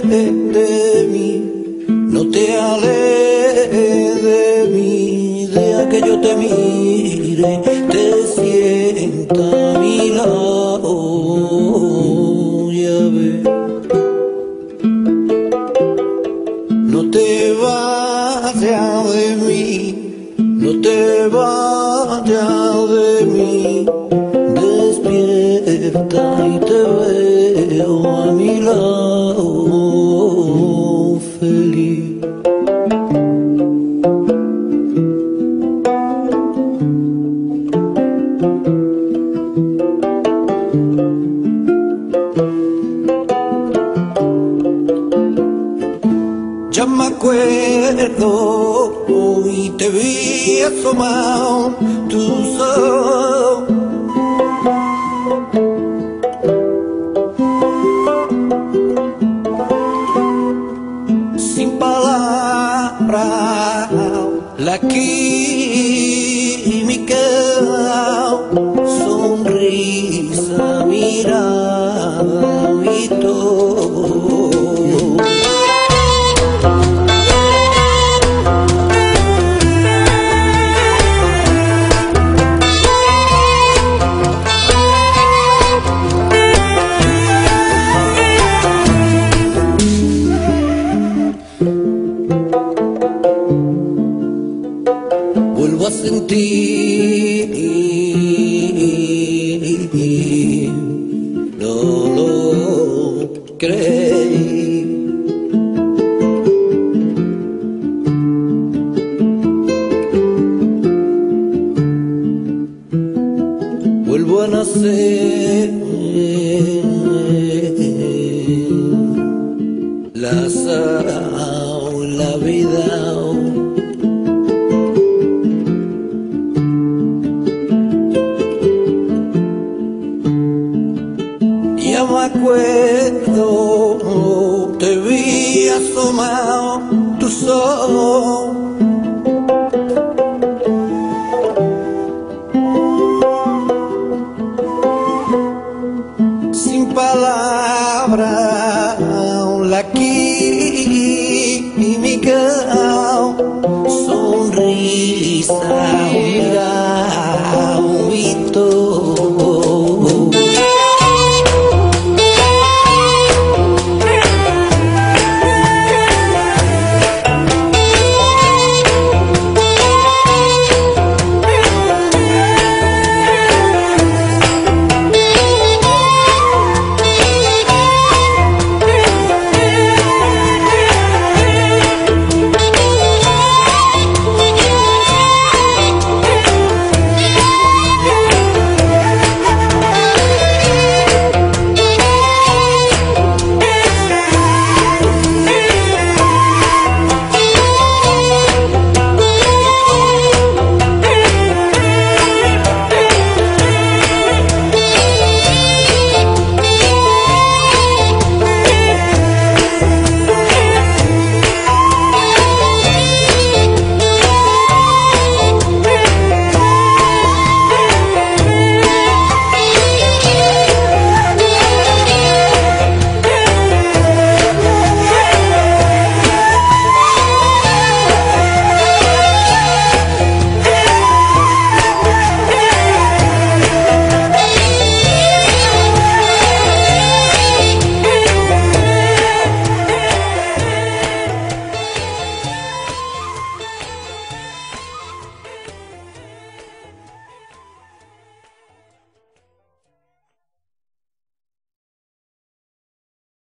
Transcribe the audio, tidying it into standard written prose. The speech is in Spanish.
de mí, no te alejes de mí, deja que yo te mire, te sienta a mi lado, ya ves. No te vayas de mí, no te vayas de mí, despierta y te veo a mi lado feliz. Ya me acuerdo y te vi asomado tus ojos. Sin palabras, la química, sonrisa, mirada y todo. Vuelvo a sentir, no lo creí. Vuelvo a nacer, la sal, la vida. Ya me acuerdo, te vi asomado tus ojos. Sin palabras,